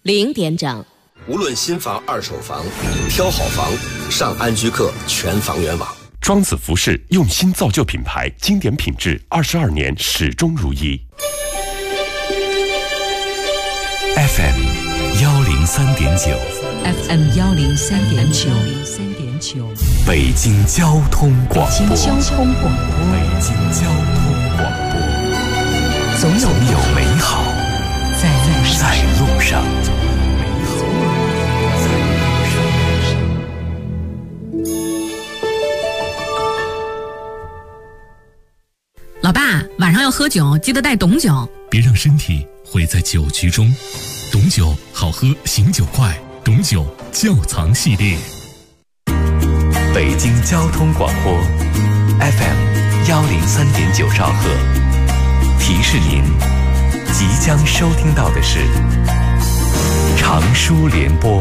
0点整。 无论新房、二手房，挑好房上安居客全房源网。 庄子服饰用心造就品牌，经典品质，22年始终如一。 FM 103.9 FM 103.9 北京交通广播。 北京交通广播，总有美好在路上。 老爸，晚上要喝酒，记得带董酒， 别让身体毁在酒局中。董酒好喝，醒酒快，董酒窖藏系列。 北京交通广播 FM 103.9兆赫，提示您即将收听到的是长舒联播。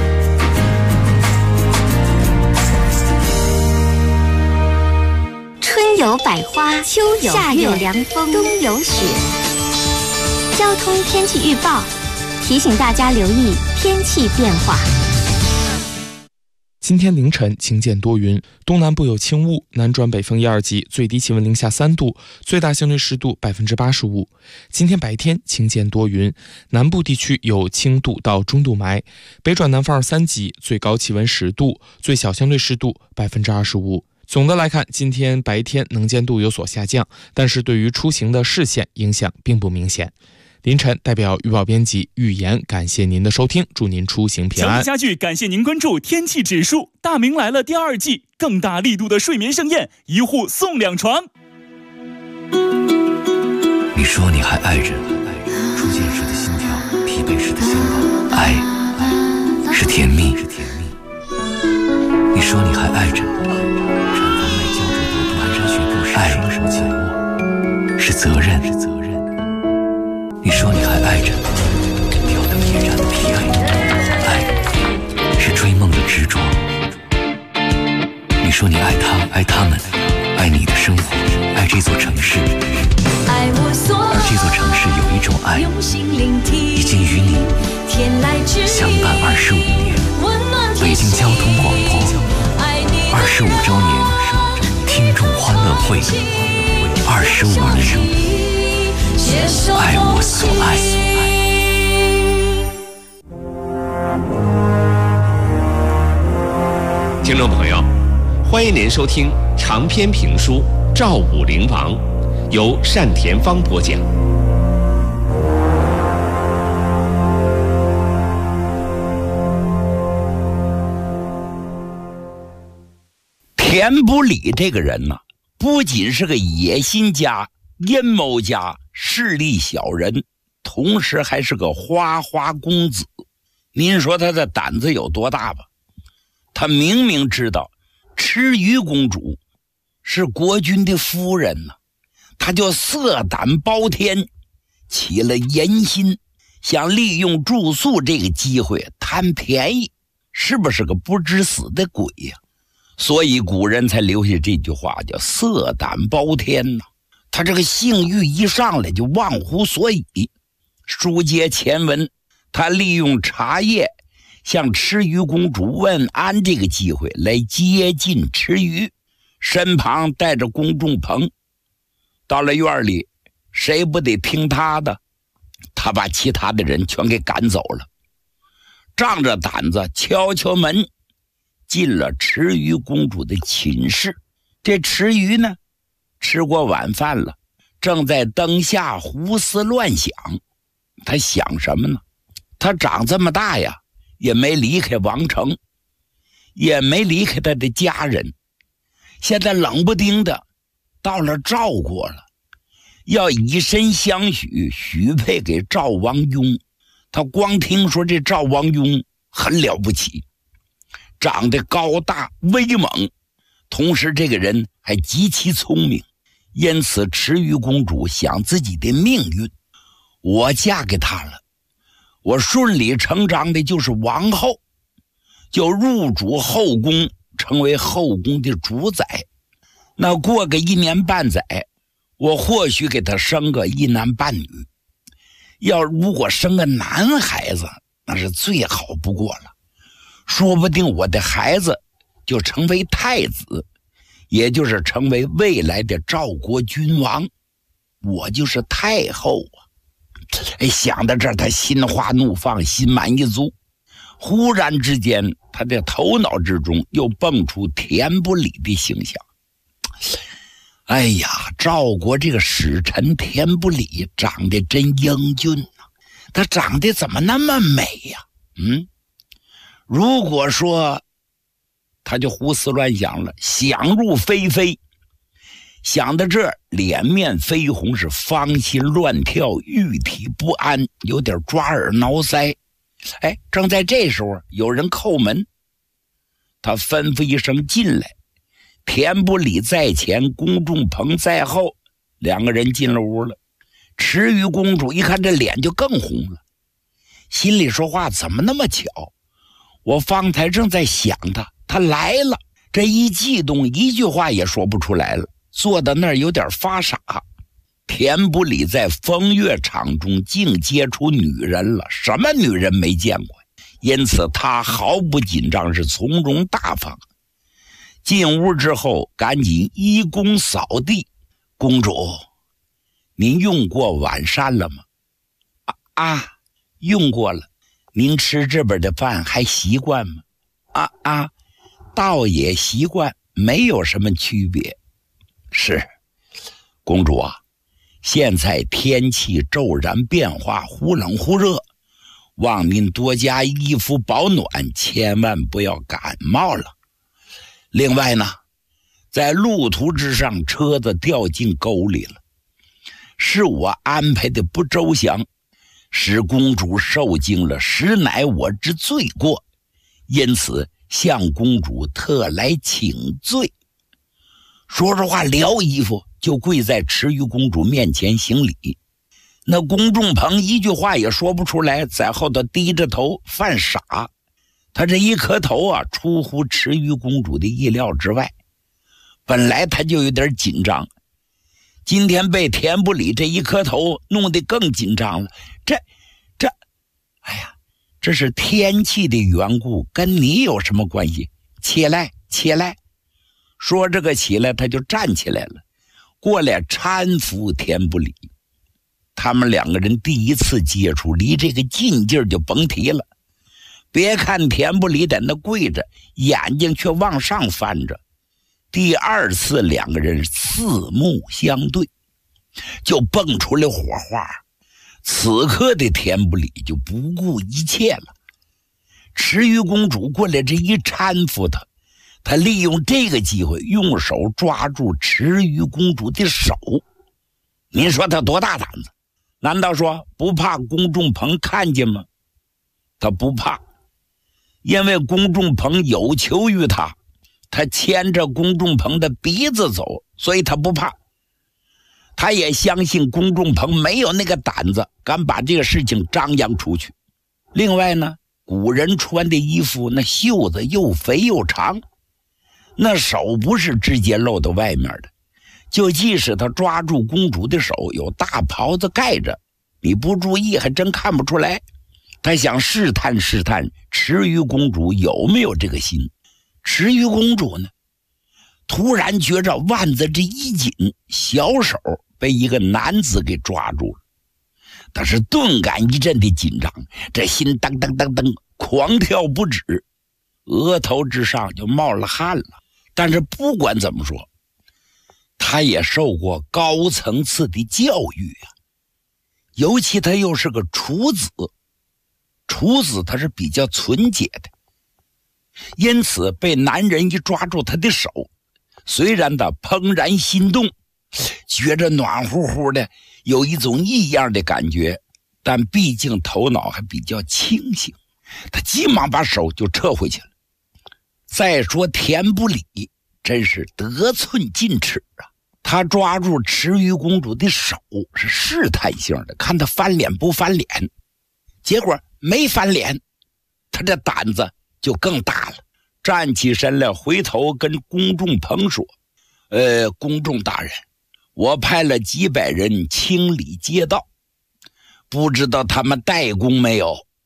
春有百花，秋有夏有凉风，冬有雪。交通天气预报提醒大家留意天气变化。 今天凌晨晴间多云，东南部有轻雾，南转北风1、2级，最低气温零下3度，最大相对湿度85%。今天白天晴间多云，南部地区有轻度到中度霾，北转南风2、3级，最高气温10度，最小相对湿度25%。总的来看，今天白天能见度有所下降，但是对于出行的视线影响并不明显。凌晨代表预报编辑预言感谢您的收听，祝您出行平安。 强力家具感谢您关注天气指数，大明来了第2季，更大力度的睡眠盛宴，1户送2床。 你说你还爱着，初见时的心跳，疲惫时的心动，爱是甜蜜。你说你还爱着，产房外胶质多蹼，蹒跚学步时双手紧握，是责任。你说你还爱着，挑灯夜战的疲惫，爱是追梦的执着。你说你爱他，爱他们，爱你的生活，爱这座城市。而这座城市有一种爱，已经与你相伴25年。北京交通广播25周年听众欢乐会，25年，爱我所爱。 听众朋友，欢迎您收听长篇评书《赵武灵王》，由单田芳播讲。 田不礼这个人呢，不仅是个野心家、阴谋家、势利小人，同时还是个花花公子。您说他的胆子有多大吧？他明明知道池鱼公主是国君的夫人呢，他就色胆包天，起了淫心，想利用住宿这个机会贪便宜，是不是个不知死的鬼呀？所以古人才留下这句话，叫色胆包天呢。他这个性欲一上来就忘乎所以。书接前文，他利用茶叶向池鱼公主问安这个机会来接近池鱼，身旁带着公众棚。到了院里，谁不得听他的？他把其他的人全给赶走了，仗着胆子敲敲门，进了池鱼公主的寝室。这池鱼呢，吃过晚饭了，正在灯下胡思乱想。他想什么呢？他长这么大呀，也没离开王城，也没离开他的家人，现在冷不丁的到了赵国了，要以身相许，许配给赵王雍。他光听说这赵王雍很了不起，长得高大威猛，同时这个人还极其聪明，因此池鱼公主想自己的命运，我嫁给他了，我顺理成章的就是王后，就入主后宫，成为后宫的主宰。那过个1年半载，我或许给他生个1男半女。如果生个男孩子， 那是最好不过了。说不定我的孩子就成为太子，也就是成为未来的赵国君王，我就是太后啊！想到这儿，他心花怒放，心满意足。忽然之间，他的头脑之中又蹦出田不礼的形象。哎呀，赵国这个使臣田不礼长得真英俊啊，他长得怎么那么美呀？如果说他就胡思乱想了，想入非非，想到这儿，脸面绯红，是芳心乱跳，玉体不安，有点抓耳挠腮。正在这时候，有人叩门，他吩咐一声进来。田不礼在前，公仲朋在后，两个人进了屋了。池鱼公主一看这脸就更红了，心里说话怎么那么巧？我方才正在想他来了，这一激动，一句话也说不出来了，坐到那儿有点发傻。田不礼在风月场中竟接触女人了，什么女人没见过？因此他毫不紧张，是从容大方。进屋之后，赶紧依躬扫地。公主，您用过晚膳了吗？用过了。您吃这边的饭还习惯吗？倒也习惯，没有什么区别。是，公主啊，现在天气骤然变化，忽冷忽热，望您多加衣服保暖，千万不要感冒了。另外呢，在路途之上，车子掉进沟里了，是我安排的不周详，使公主受惊了，实乃我之罪过，因此向公主特来请罪。说着话，撩衣服就跪在池鱼公主面前行礼。那公仲朋一句话也说不出来，在后头低着头犯傻。他这一磕头啊，出乎池鱼公主的意料之外。本来他就有点紧张，今天被田不礼这一磕头弄得更紧张了。这是天气的缘故，跟你有什么关系？起来。说这个起来，他就站起来了，过来搀扶田不礼。他们两个人第一次接触，离这个近劲儿就甭提了。别看田不礼在那跪着，眼睛却往上翻着。第二次两个人四目相对，就蹦出来火花。此刻的田不礼就不顾一切了。池鱼公主过来这一搀扶他，他利用这个机会用手抓住池鱼公主的手。您说他多大胆子？难道说不怕公仲朋看见吗？他不怕，因为公仲朋有求于他，他牵着公仲朋的鼻子走，所以他不怕。他也相信公仲朋没有那个胆子敢把这个事情张扬出去。另外呢，古人穿的衣服那袖子又肥又长，那手不是直接露到外面的，就即使他抓住公主的手有大袍子盖着，你不注意还真看不出来。他想试探池鱼公主有没有这个心。池鱼公主呢，突然觉着腕子这一紧，小手被一个男子给抓住了。他是顿感一阵的紧张，这心噔噔噔噔狂跳不止，额头之上就冒了汗了。但是不管怎么说，他也受过高层次的教育啊，尤其他又是个处子，处子他是比较纯洁的，因此被男人一抓住他的手，虽然他怦然心动，觉着暖乎乎的，有一种异样的感觉，但毕竟头脑还比较清醒，他急忙把手就撤回去了。再说田不礼真是得寸进尺啊，他抓住池鱼公主的手是试探性的，看他翻脸不翻脸，结果没翻脸，他这胆子就更大了，站起身来回头跟公仲朋说，公仲大人，我派了几百人清理街道，不知道他们带工没有？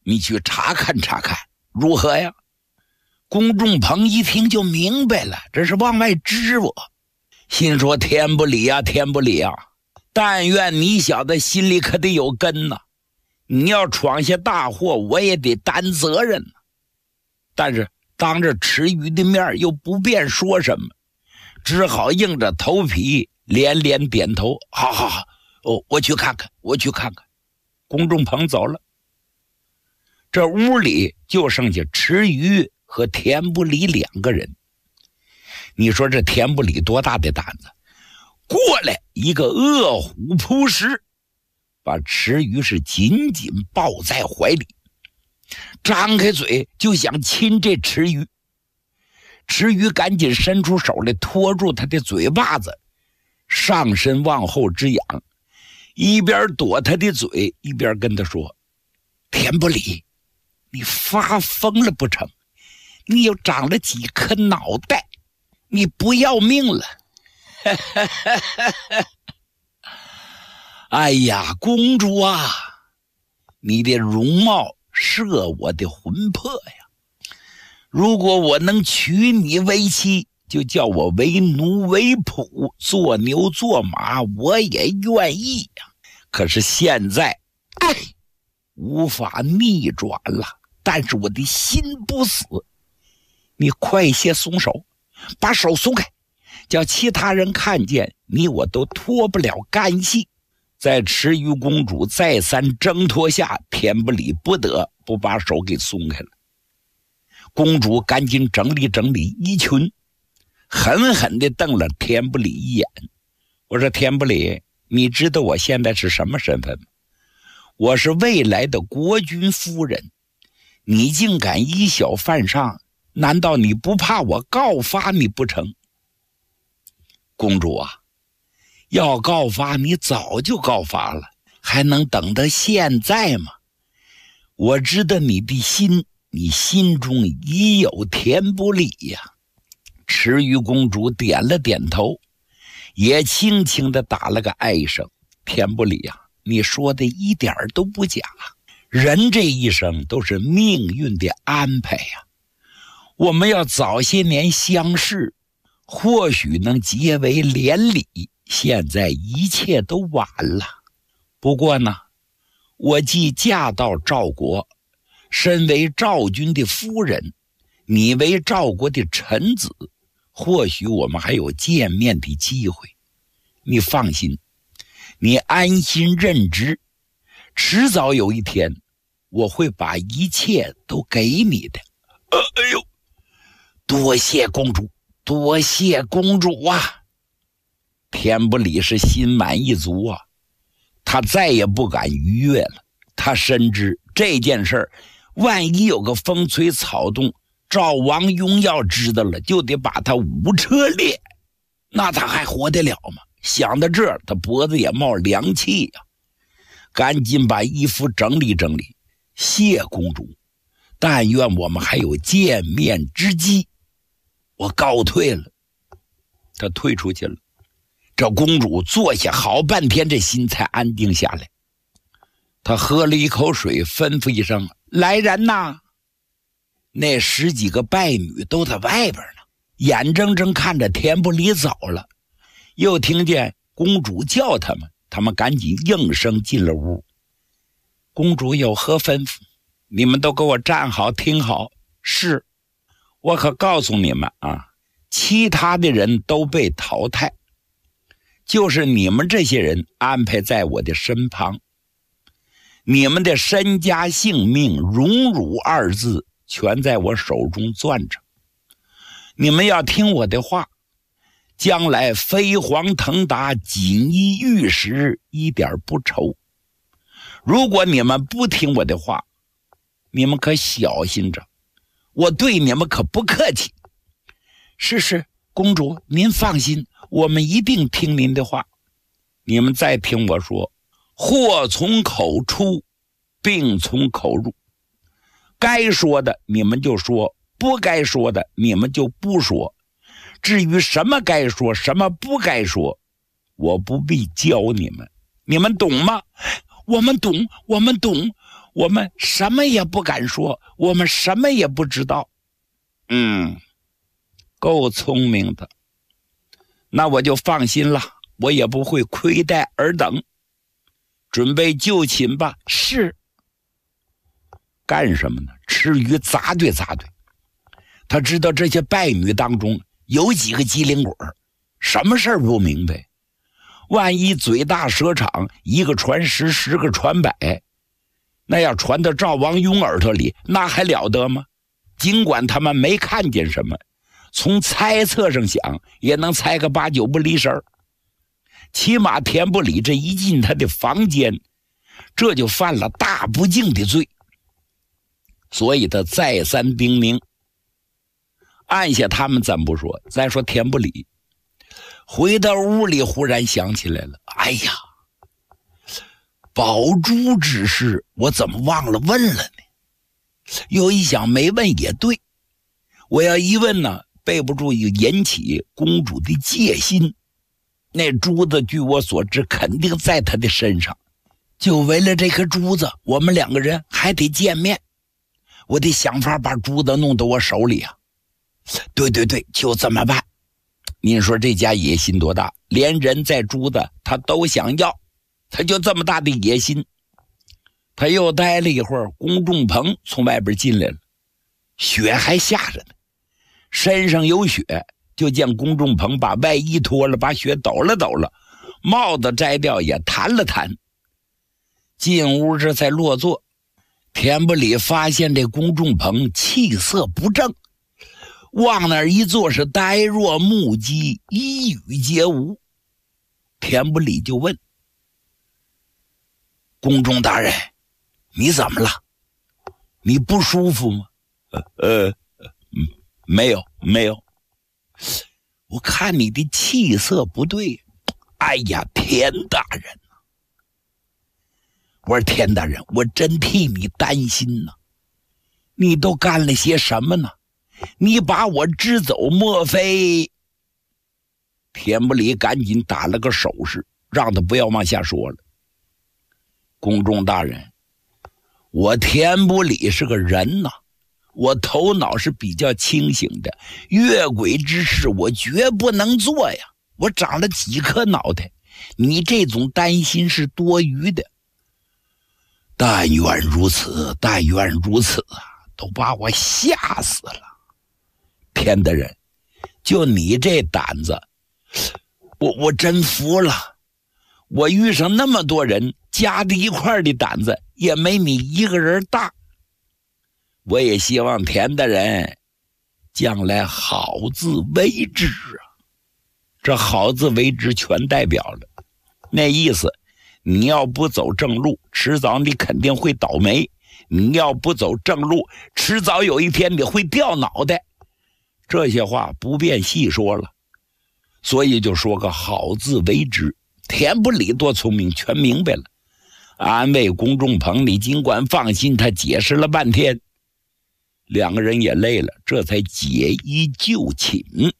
你去查看查看，如何呀？龚仲鹏一听就明白了，这是往外支我，心说天不理啊，天不理啊！但愿你小子心里可得有根呐！你要闯下大祸，我也得担责任。但是当着池鱼的面又不便说什么，只好硬着头皮连连点头。好好好，我去看看，我去看看。龚仲鹏走了，这屋里就剩下池鱼和田不理2个人。你说这田不理多大的胆子，过来一个饿虎扑食，把池鱼是紧紧抱在怀里，张开嘴就想亲这池鱼。池鱼赶紧伸出手来拖住他的嘴巴子，上身往后直仰，一边躲他的嘴，一边跟他说：田不理，你发疯了不成？你又长了几颗脑袋，你不要命了？哎呀，公主啊，你的容貌摄我的魂魄呀！如果我能娶你为妻，就叫我为奴为仆，做牛做马，我也愿意呀。可是现在，无法逆转了。但是我的心不死，你快些松手，把手松开，叫其他人看见你我都脱不了干系。在池鱼公主再三挣脱下，田不理不得不把手给松开了。公主赶紧整理整理衣裙，狠狠地瞪了田不理一眼。我说田不理，你知道我现在是什么身份吗？我是未来的国君夫人，你竟敢以小犯上，难道你不怕我告发你不成？公主啊，要告发你早就告发了，还能等到现在吗？我知道你的心，你心中已有田不理呀。池鱼公主点了点头，也轻轻地打了个哀声。田不理呀，你说的一点都不假，人这一生都是命运的安排呀。我们要早些年相识，或许能结为连理，现在一切都晚了。不过呢，我既嫁到赵国，身为赵君的夫人，你为赵国的臣子，或许我们还有见面的机会。你放心，你安心任职，迟早有一天我会把一切都给你的。哎呦，多谢公主，多谢公主啊！田不理是心满意足啊，他再也不敢逾越了。他深知这件事儿，万一有个风吹草动，赵王雍要知道了，就得把他五车裂，那他还活得了吗？想到这儿，他脖子也冒凉气呀，赶紧把衣服整理整理。谢公主，但愿我们还有见面之机。我告退了。他退出去了。这公主坐下好半天，这心才安定下来。他喝了一口水，吩咐一声：来人呐！那10几个拜女都在外边呢，眼睁睁看着田不理走了。又听见公主叫他们，他们赶紧应声进了屋。公主有何吩咐？你们都给我站好听好。是，我可告诉你们啊，其他的人都被淘汰，就是你们这些人安排在我的身旁。你们的身家性命、荣辱2字全在我手中攥着。你们要听我的话，将来飞黄腾达、锦衣玉食一点不愁。如果你们不听我的话，你们可小心着，我对你们可不客气。是，公主您放心，我们一定听您的话。你们再听我说，祸从口出，病从口入。该说的你们就说，不该说的你们就不说。至于什么该说，什么不该说，我不必教你们，你们懂吗？我们懂， 我们什么也不敢说，我们什么也不知道。够聪明的，那我就放心了，我也不会亏待尔等。准备就寝吧。是。干什么呢？吃鱼砸对砸对。他知道这些败女当中有几个机灵鬼，什么事儿不明白。万一嘴大舌长，一个传10，10个传100，那要传到赵王雍耳朵里，那还了得吗？尽管他们没看见什么，从猜测上想，也能猜个8、9不离身。起码田不里这一进他的房间，这就犯了大不敬的罪，所以他再三叮咛。按下他们咱不说，再说田不里回到屋里，忽然想起来了，哎呀，宝珠之事我怎么忘了问了呢？又一想没问也对，我要一问呢，备不住引起公主的戒心。那珠子据我所知肯定在她的身上，就为了这颗珠子，我们2个人还得见面，我得想法把珠子弄到我手里啊。对，就这么办。您说这家野心多大，连人在珠子他都想要，他就这么大的野心。他又待了一会儿，龚仲鹏从外边进来了，雪还下着呢，身上有雪，就见龚仲鹏把外衣脱了，把雪抖了抖了，帽子摘掉也弹了弹。进屋这才落座，田不里发现这龚仲鹏气色不正，往那儿一坐是呆若木鸡，一语皆无。田不里就问：宫中大人，你怎么了？你不舒服吗？没有。我看你的气色不对。哎呀，田大人，我说田大人，我真替你担心呢。你都干了些什么呢？你把我支走，莫非？田不里赶紧打了个手势，让他不要往下说了。宫中大人，我田不里是个人呐，我头脑是比较清醒的，越轨之事我绝不能做呀。我长了几颗脑袋，你这种担心是多余的。但愿如此啊，都把我吓死了。田大人，就你这胆子，我真服了。我遇上那么多人加在一块的胆子也没你一个人大。我也希望田大人将来好自为之啊。这好自为之全代表了那意思，你要不走正路，迟早你肯定会倒霉；你要不走正路，迟早有一天你会掉脑袋。这些话不便细说了，所以就说个好自为之。田不里多聪明，全明白了，安慰龚仲鹏，你尽管放心。他解释了半天，两个人也累了，这才解衣就寝。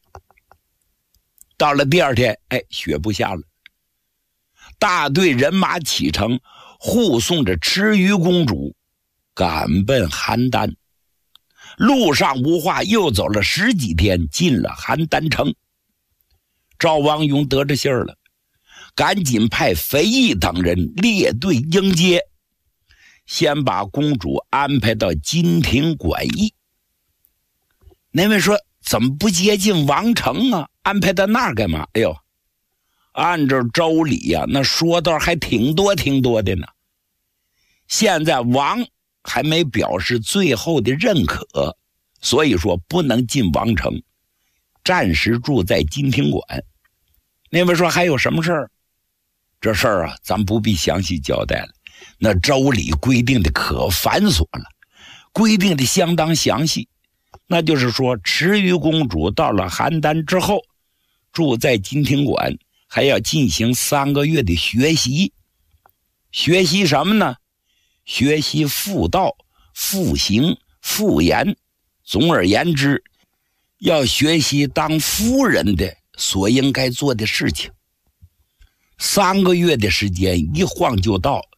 到了第二天，雪不下了，大队人马启程，护送着池鱼公主赶奔邯郸。路上无话，又走了10几天，进了邯郸城。赵王雍得着信儿了，赶紧派肥义等人列队迎接，先把公主安排到金庭馆驿。那位说，怎么不接近王城啊？安排到那儿干嘛？哎呦，按照周礼呀，那说道还挺多的呢。现在王还没表示最后的认可，所以说不能进王城，暂时住在金庭馆。那位说还有什么事儿？这事儿啊，咱不必详细交代了。那周礼规定的可繁琐了，规定的相当详细。那就是说，池鱼公主到了邯郸之后，住在金庭馆，还要进行3个月的学习。学习什么呢？学习妇道、妇行、妇言。总而言之，要学习当夫人的所应该做的事情。3个月的时间一晃就到，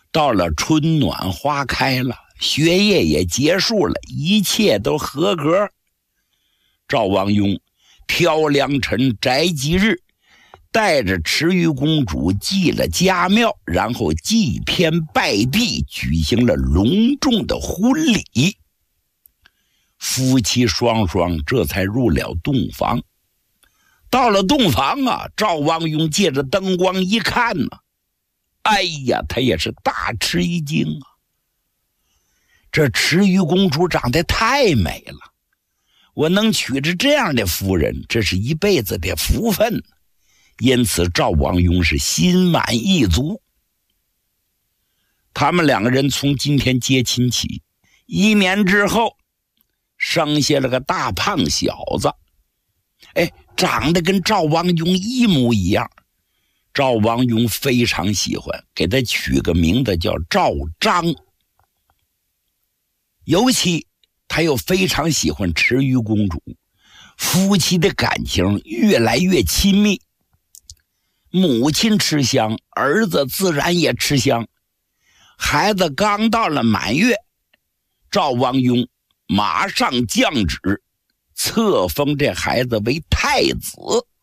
到了春暖花开了，学业也结束了，一切都合格。赵王雍挑良辰摘吉日，带着池鱼公主祭了家庙，然后祭天拜地，举行了隆重的婚礼。夫妻双双这才入了洞房。到了洞房啊，赵王雍借着灯光一看呢，哎呀，他也是大吃一惊啊！这池鱼公主长得太美了，我能娶着这样的夫人，这是一辈子的福分。因此赵王雍是心满意足。他们两个人从今天结亲起，1年之后生下了个大胖小子，长得跟赵王雍一模一样。赵王雍非常喜欢，给他取个名字叫赵章。尤其他又非常喜欢池鱼公主，夫妻的感情越来越亲密。母亲吃香，儿子自然也吃香。孩子刚到了满月，赵王雍马上降旨，册封这孩子为太子。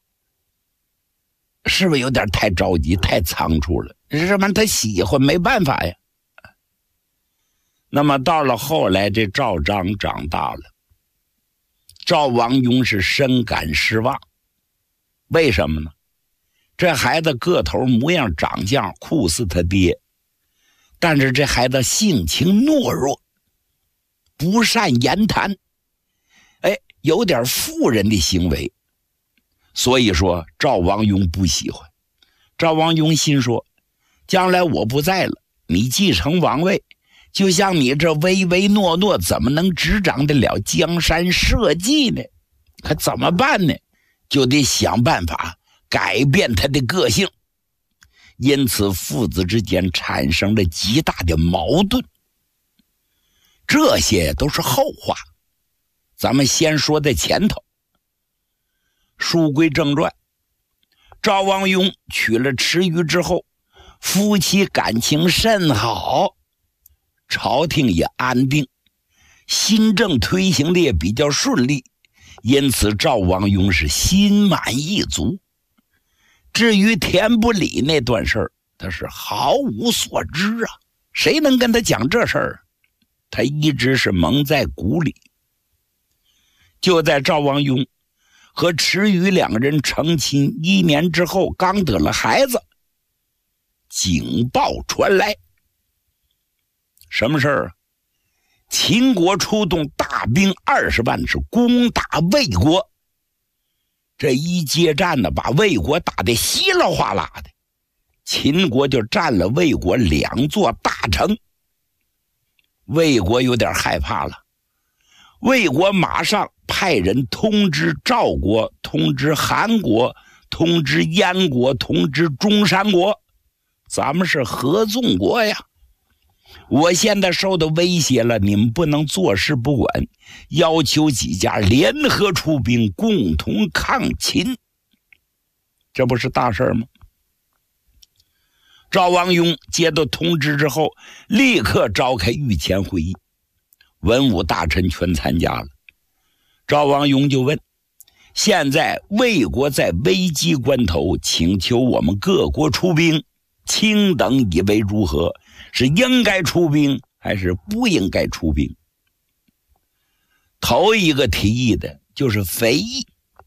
是不是有点太着急，太仓促了？这玩意他喜欢，没办法呀。那么到了后来，这赵章长大了，赵王雍是深感失望。为什么呢？这孩子个头模样长相酷似他爹，但是这孩子性情懦弱，不善言谈，有点妇人的行为。所以说赵王雍不喜欢。赵王雍心说，将来我不在了，你继承王位，就像你这唯唯诺诺，怎么能执掌得了江山社稷呢？可怎么办呢？就得想办法改变他的个性。因此父子之间产生了极大的矛盾。这些都是后话，咱们先说在前头。书归正传，赵王雍娶了池鱼之后，夫妻感情甚好，朝廷也安定，新政推行的也比较顺利，因此赵王雍是心满意足。至于田不礼那段事儿，他是毫无所知啊，谁能跟他讲这事儿？他一直是蒙在鼓里。就在赵王雍和池鱼两个人成亲1年之后，刚得了孩子，警报传来。什么事儿啊？秦国出动大兵20万，是攻打魏国。这一接战呢，把魏国打得稀里哗啦的，秦国就占了魏国2座大城。魏国有点害怕了，魏国马上派人通知赵国，通知韩国，通知燕国，通知中山国，咱们是合纵国呀。我现在受到威胁了，你们不能坐视不管，要求几家联合出兵，共同抗秦。这不是大事吗？赵王雍接到通知之后，立刻召开御前会议，文武大臣全参加了。赵王雍就问，现在魏国在危机关头请求我们各国出兵，卿等以为如何？是应该出兵还是不应该出兵？头一个提议的就是肥义。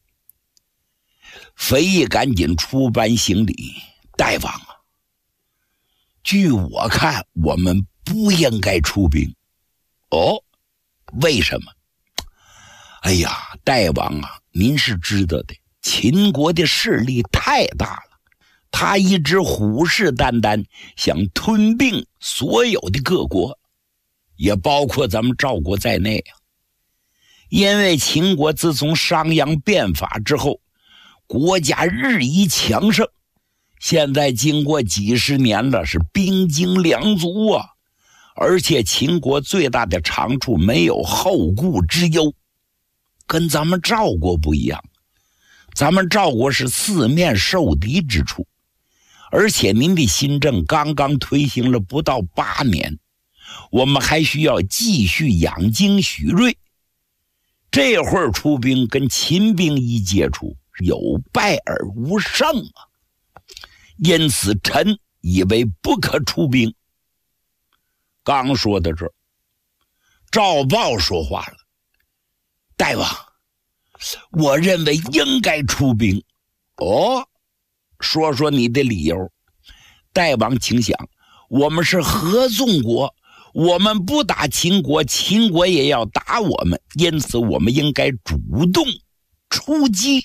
肥义赶紧出班行礼，大王啊，据我看我们不应该出兵。哦，为什么？哎呀，大王啊，您是知道的，秦国的势力太大了，他一直虎视眈眈，想吞并所有的各国，也包括咱们赵国在内啊。因为秦国自从商鞅变法之后，国家日益强盛，现在经过几十年了，是兵精粮足啊。而且秦国最大的长处，没有后顾之忧，跟咱们赵国不一样。咱们赵国是四面受敌之处， 而且您的新政刚刚推行了不到8年，我们还需要继续养精蓄锐。这会儿出兵跟秦兵一接触，有败而无胜啊！因此臣以为不可出兵。刚说到这儿，赵豹说话了：大王，我认为应该出兵。哦，说说你的理由。大王请想，我们是合纵国，我们不打秦国，秦国也要打我们，因此我们应该主动出击。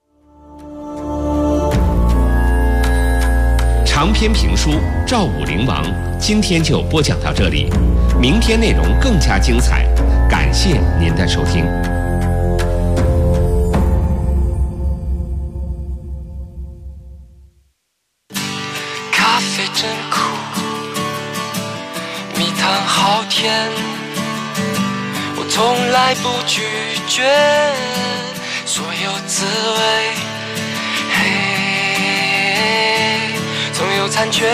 长篇评书《赵武灵王》今天就播讲到这里，明天内容更加精彩，感谢您的收听。 咖啡真苦，蜜糖好甜，我从来不拒绝所有滋味，总有残缺，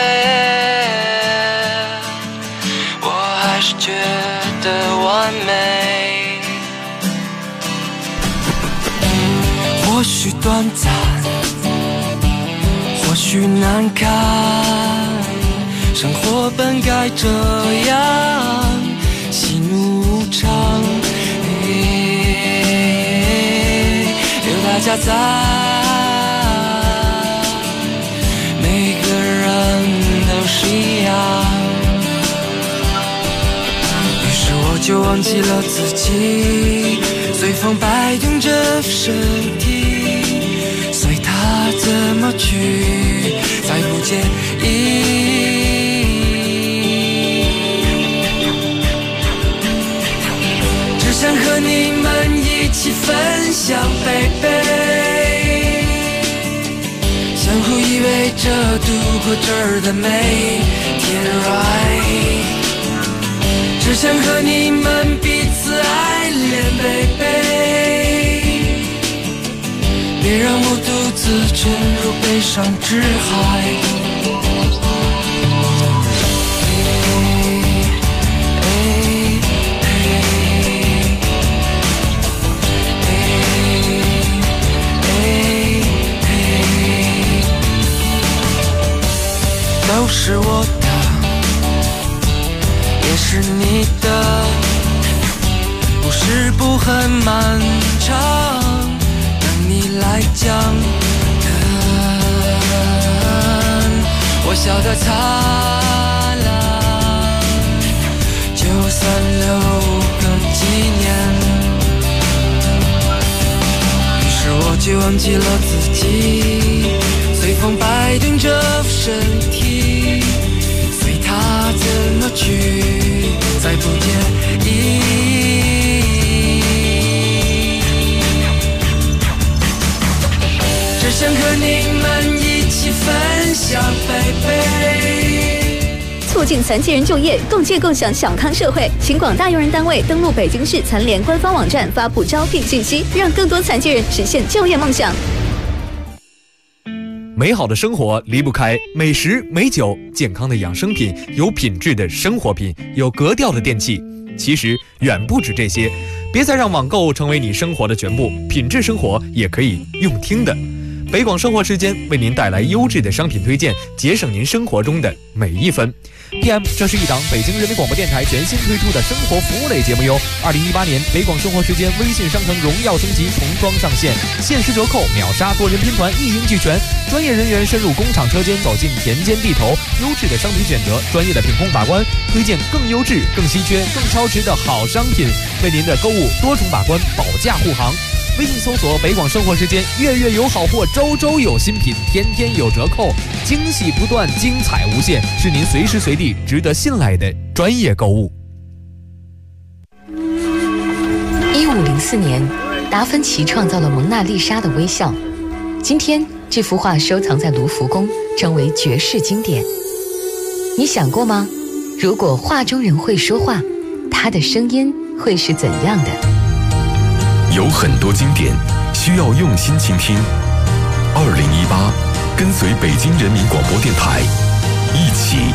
我还是觉得完美。或许短暂，或许难堪，生活本该这样，喜怒无常，有大家在。于是我就忘记了自己，随风摆动着身体，随它怎么去，再不介意。只想和你们一起分享baby，相互依偎着度过这儿的每天 right， 只想和你们彼此爱恋 baby， 别让我独自沉入悲伤之海。都是我的，也是你的，故事不很漫长，等你来讲。我笑得灿烂，就算留个纪念。于是我就忘记了自己，随风摆动着身体，随它怎么去，再不介意。只想和你们一起分享 baby， 促进残疾人就业，共建共享小康社会。请广大用人单位登录北京市残联官方网站，发布招聘信息，让更多残疾人实现就业梦想。 美好的生活离不开美食美酒，健康的养生品，有品质的生活品，有格调的电器。其实远不止这些，别再让网购成为你生活的全部，品质生活也可以用听的。北广生活时间为您带来优质的商品推荐，节省您生活中的每一分。PM， 这是一档北京人民广播电台全新推出的生活服务类节目哟。2018年北广生活时间微信商城荣耀升级重装上线，限时折扣，秒杀多人拼团，一应俱全。专业人员深入工厂车间，走进田间地头，优质的商品选择，专业的品控把关，推荐更优质、更稀缺、更超值的好商品，为您的购物多重把关，保驾护航。微信搜索北广生活时间，月月有好货，周周有新品，天天有折扣，惊喜不断，精彩无限，是您随时随地值得信赖的专业购物。 1504年，达芬奇创造了蒙娜丽莎的微笑。今天，这幅画收藏在卢浮宫，成为绝世经典。你想过吗？如果画中人会说话，他的声音会是怎样的？ 有很多经典需要用心倾听。2018 跟随北京人民广播电台，一起